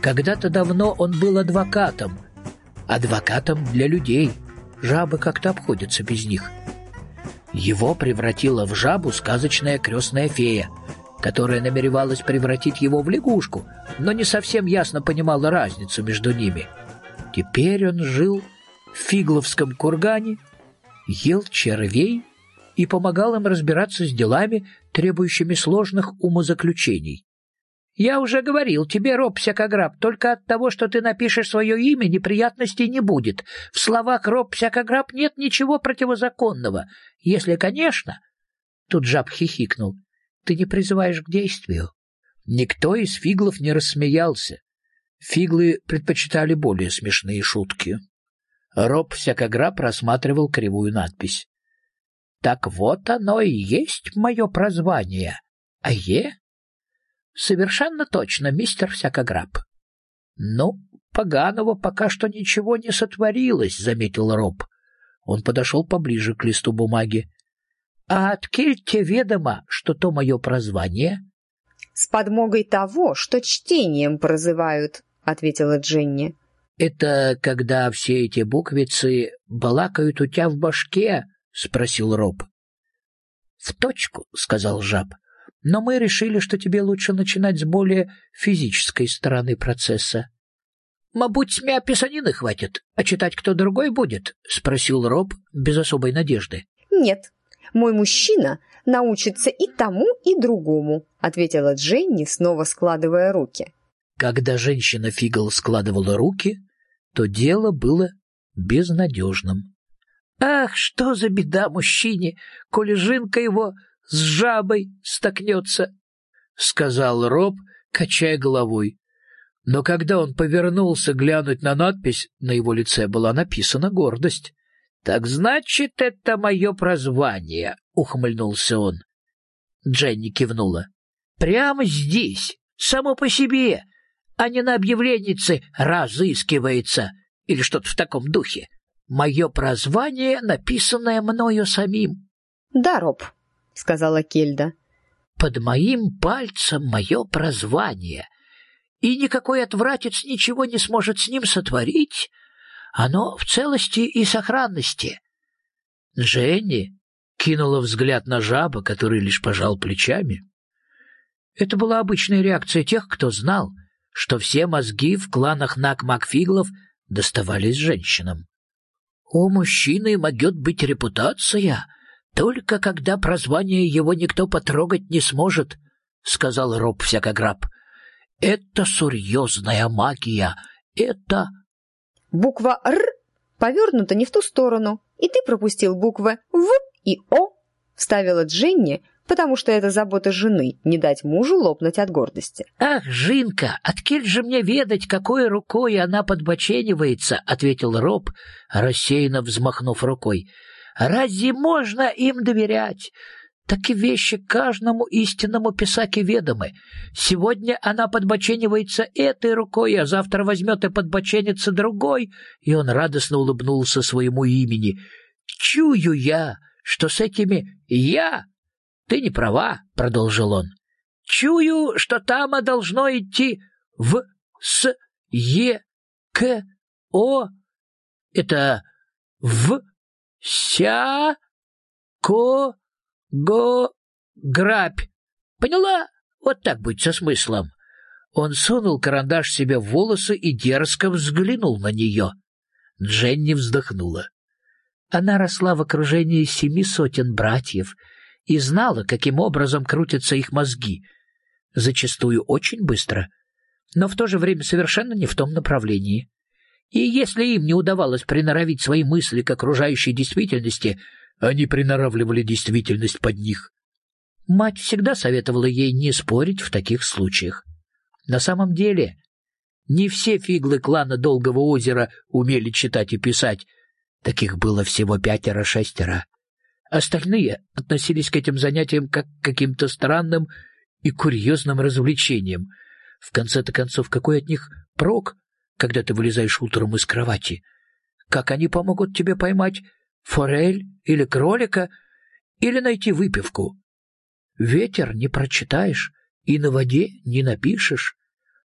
Когда-то давно он был адвокатом. Адвокатом для людей. Жабы как-то обходятся без них. Его превратила в жабу сказочная крестная фея, которая намеревалась превратить его в лягушку, но не совсем ясно понимала разницу между ними. Теперь он жил в Фигловском кургане, ел червей и помогал им разбираться с делами, требующими сложных умозаключений. «Я уже говорил тебе, Роб Всякограб, только от того, что ты напишешь свое имя, неприятностей не будет. В словах Роб Всякограб нет ничего противозаконного. Если, конечно...» Тут жаб хихикнул. «Ты не призываешь к действию». Никто из фиглов не рассмеялся. Фиглы предпочитали более смешные шутки. Роб Всякограб рассматривал кривую надпись. «Так вот оно и есть мое прозвание. Ае?» «Совершенно точно, мистер Всякограб». «Ну, поганого пока что ничего не сотворилось», — заметил Роб. Он подошел поближе к листу бумаги. «А откель те ведомо, что то мое прозвание?» «С подмогой того, что чтением прозывают», — ответила Дженни. «Это когда все эти буквицы балакают у тебя в башке?» — спросил Роб. «В точку», — сказал жаб. «Но мы решили, что тебе лучше начинать с более физической стороны процесса». «Мабуть, смя писанины хватит, а читать кто другой будет?» — спросил Роб без особой надежды. «Нет, мой мужчина научится и тому, и другому», — ответила Дженни, снова складывая руки. Когда женщина-фигл складывала руки, то дело было безнадежным. «Ах, что за беда мужчине, коли жинка его с жабой столкнется», — сказал Роб, качая головой. Но когда он повернулся глянуть на надпись, на его лице была написана гордость. «Так значит, это мое прозвание», — ухмыльнулся он. Дженни кивнула. «Прямо здесь, само по себе, а не на объявленнице разыскивается или что-то в таком духе. Мое прозвание, написанное мною самим». «Да, Роб», — сказала Кельда. «Под моим пальцем мое прозвание, и никакой отвратец ничего не сможет с ним сотворить. Оно в целости и сохранности». Дженни кинула взгляд на жаба, который лишь пожал плечами. Это была обычная реакция тех, кто знал, что все мозги в кланах Нак-Макфиглов доставались женщинам. «У мужчины могет быть репутация, только когда прозвание его никто потрогать не сможет», — сказал Роб Всякограб. «Это серьезная магия, это...» «Буква «Р» повернута не в ту сторону, и ты пропустил буквы «В» и «О», — вставила Дженни, потому что это забота жены — не дать мужу лопнуть от гордости. «Ах, Жинка, откель же мне ведать, какой рукой она подбоченивается», — ответил Роб, рассеянно взмахнув рукой. «Разве можно им доверять? Такие вещи каждому истинному писаке ведомы. Сегодня она подбоченивается этой рукой, а завтра возьмет и подбоченится другой». И он радостно улыбнулся своему имени. «Чую я, что с этими «я» ты не права», — продолжил он. «Чую, что там должно идти в, с, е, к, о. Это в, ся, ко, го, грабь. Поняла? Вот так быть со смыслом». Он сунул карандаш себе в волосы и дерзко взглянул на нее. Дженни вздохнула. Она росла в окружении 700 братьев и знала, каким образом крутятся их мозги, зачастую очень быстро, но в то же время совершенно не в том направлении. И если им не удавалось приноровить свои мысли к окружающей действительности, они приноравливали действительность под них. Мать всегда советовала ей не спорить в таких случаях. На самом деле, не все фиглы клана Долгого озера умели читать и писать, таких было всего 5-6. Остальные относились к этим занятиям как к каким-то странным и курьезным развлечениям. В конце-то концов, какой от них прок, когда ты вылезаешь утром из кровати? Как они помогут тебе поймать форель или кролика, или найти выпивку? Ветер не прочитаешь и на воде не напишешь.